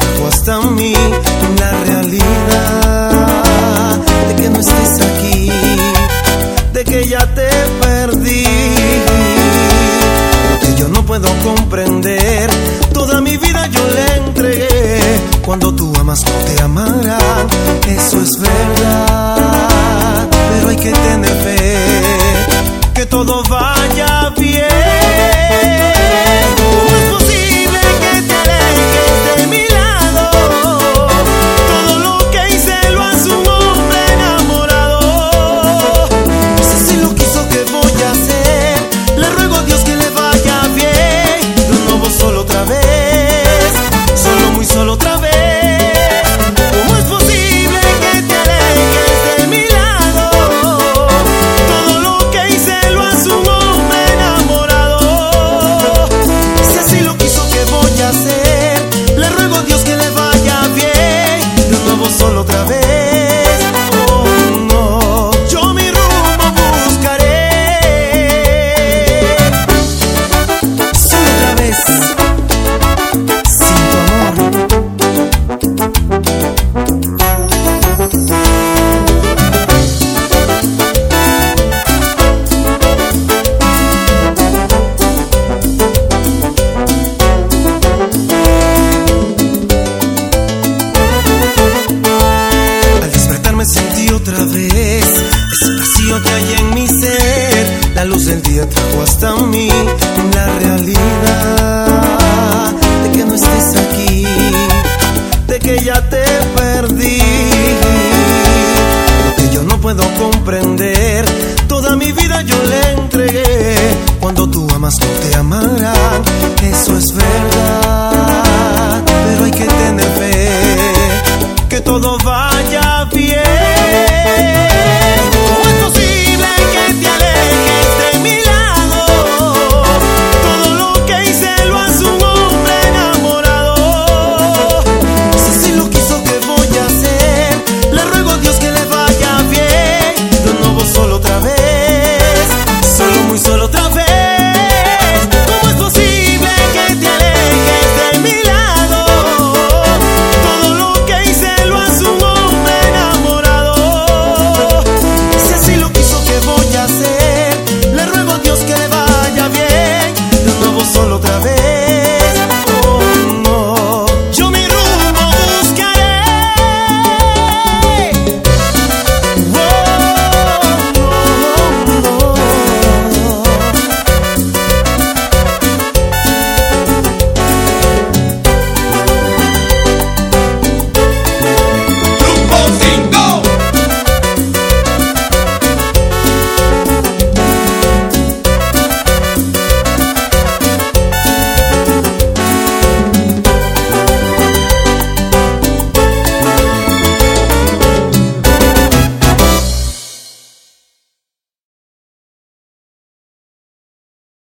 trajo hasta mí la realidad de que no estés aquí, de que ya te perdí, que yo no puedo comprender. Toda mi vida yo le entregué. Cuando tú amas no te amarán, eso es verdad, pero hay que tener fe, que todo vaya bien. ¿Cómo es posible que te alejes de mi lado? Todo lo que hice lo hace un hombre enamorado. Si así lo quiso, ¿qué voy a hacer? Le ruego a Dios que le vaya bien. De nuevo solo otra vez, solo muy solo otra vez. ¿Cómo es posible que te alejes de mi lado? Todo lo que hice lo hace un hombre enamorado. Si así lo quiso, ¿qué voy a hacer? Le ruego a Dios que le vaya bien. De nuevo solo otra vez. Oh no, yo mi rumbo buscaré. Solo otra vez, sin tu amor. Al despertarme sentí otra vez ese vacío que hay en mi ser. La luz del día trajo hasta mí